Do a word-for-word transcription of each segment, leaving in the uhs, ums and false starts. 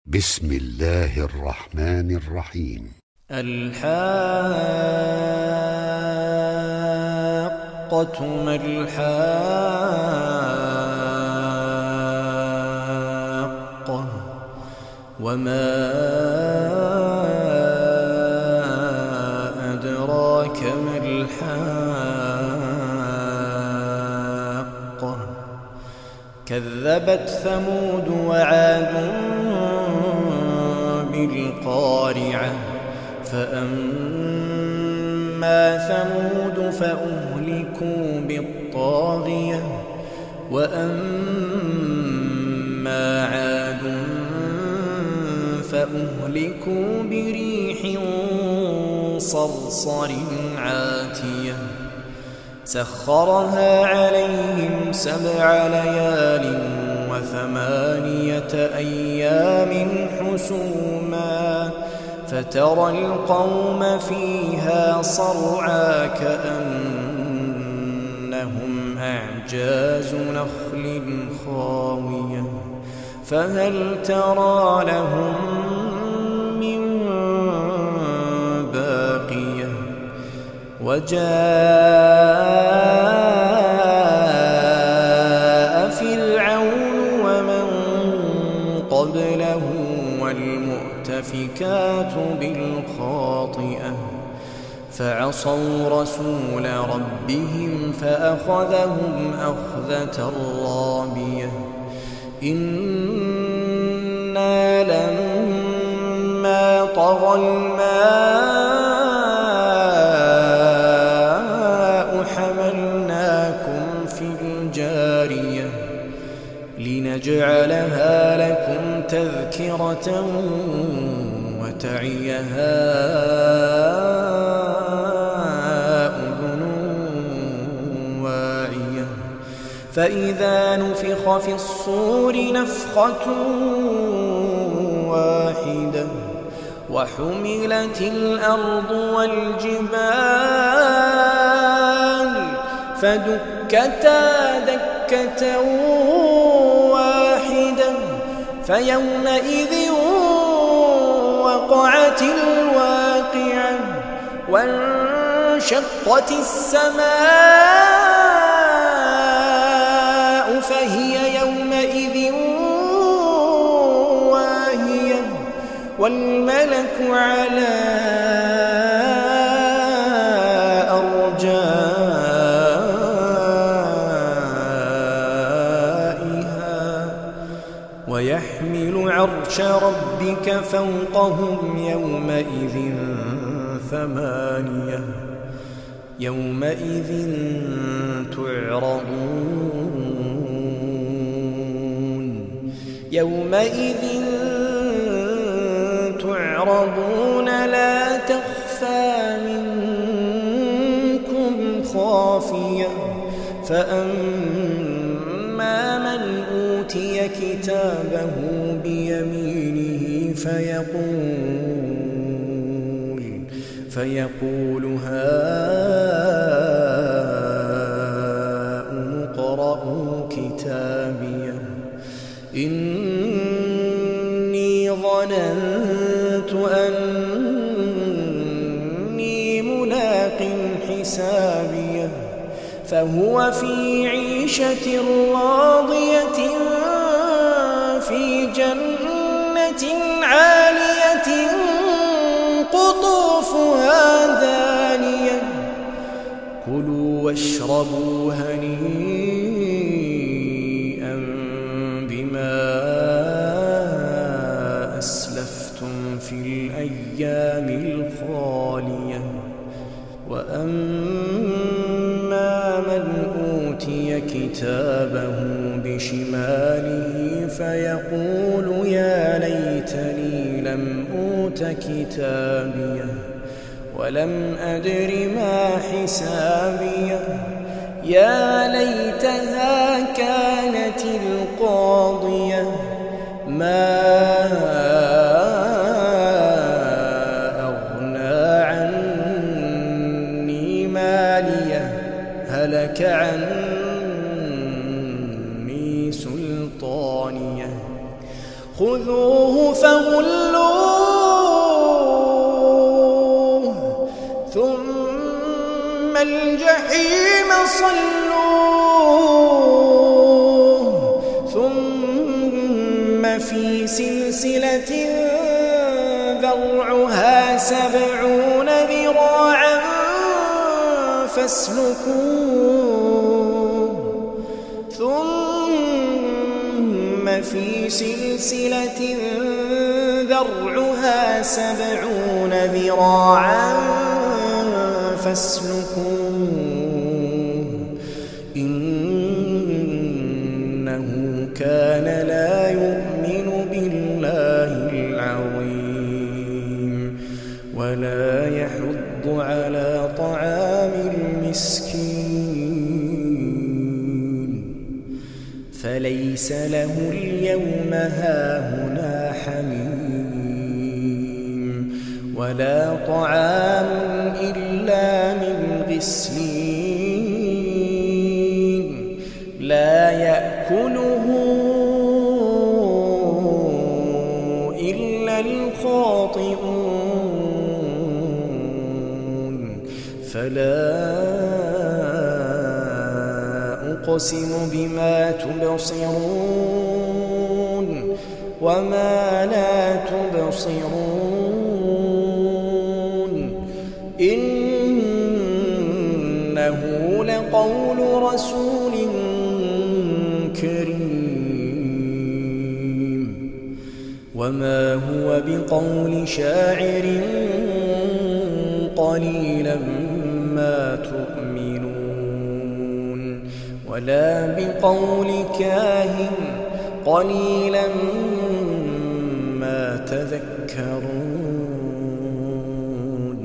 بسم الله الرحمن الرحيم. الحاقة ما الحاقة وما أدراك ما الحاقة كذبت ثمود وعاد بالقارعة فأما ثمود فأهلكوا بالطاغية وأما عاد فأهلكوا بريح صرصر عاتية سخرها عليهم سبع ليال وثمانية أيام حسوما فترى القوم فيها صرعى كأنهم أعجاز نخل خاوية فهل ترى لهم من باقية وجاء فرعون ومن قبله والمؤتفكات بالخاطئة فعصوا رسول ربهم فأخذهم أخذة رابية إنا لما طغى الماء حملناكم في الجارية لنجعلها لكم تذكرة وتعيها أذن واعية فإذا نفخ في الصور نفخة واحدة وحملت الأرض والجبال فدكتا دكة واحدة فيومئذ وقعت الواقعة وانشقت السماء فهي يومئذ واهية والملك على أرجائها ويحمل عرش ربك فوقهم يومئذ ثمانية يومئذ تعرضون يومئذ تعرضون لا تخفى منكم خافية فأما من أوتي كتابه بيمينه فيقول فيقول هاؤم اقرءوا كتابيه إني ظننت أني ملاق حسابيه فهو في عيشة راضية في جنة عالية قطوفها دانية كلوا واشربوا هنيئا بما أسلفتم في الأيام الخالية وأما من أوتي كتابه بشماله فيقول يا ليتني لم أوت كتابيه ولم أدر ما حسابيه يا ليتها كانت القاضية ما أغنى عني ماليه هلك عني سلطانيه خذوه فغلوه ثم الجحيم صلوه ثم في سلسلة ذرعها سبعون ذراعا فاسلكوه ثم في سلسلة ذرعها سبعون ذراعا فاسلكوه إنه كان لا يؤمن بالله العظيم ولا يحض على طعام المسكين فليس له اليوم هاهنا حميم ولا طعام إلا من غسلين لا يأكله إلا الخاطئون فلا أقسم بما تبصرون وما لا تبصرون إنه لقول رسول كريم وما هو بقول شاعر قليلا ما تؤمنون ولا بقول كاهن قليلا ما تذكرون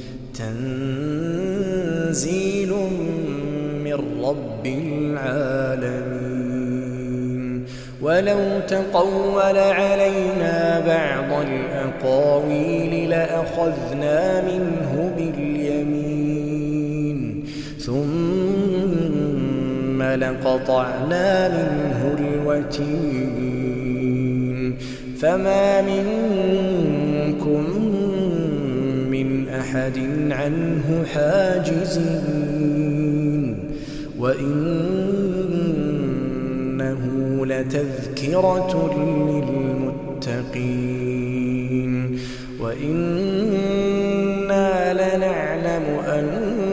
تنزيل من رب العالمين ولو تقول علينا بعض الأقاويل لأخذنا منه باليمين ثم لقطعنا منه الوتين فما منكم من أحد عنه حاجزين وإنه لتذكرة للمتقين وإنا لنعلم أن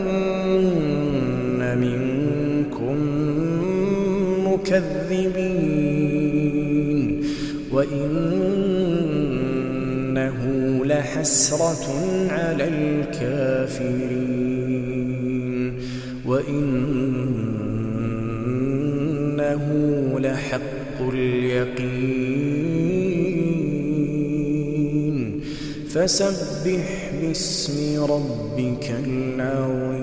منكم مكذبين وإنه لحسرة على الكافرين وإنه لحق اليقين فسبح باسم ربك العظيم.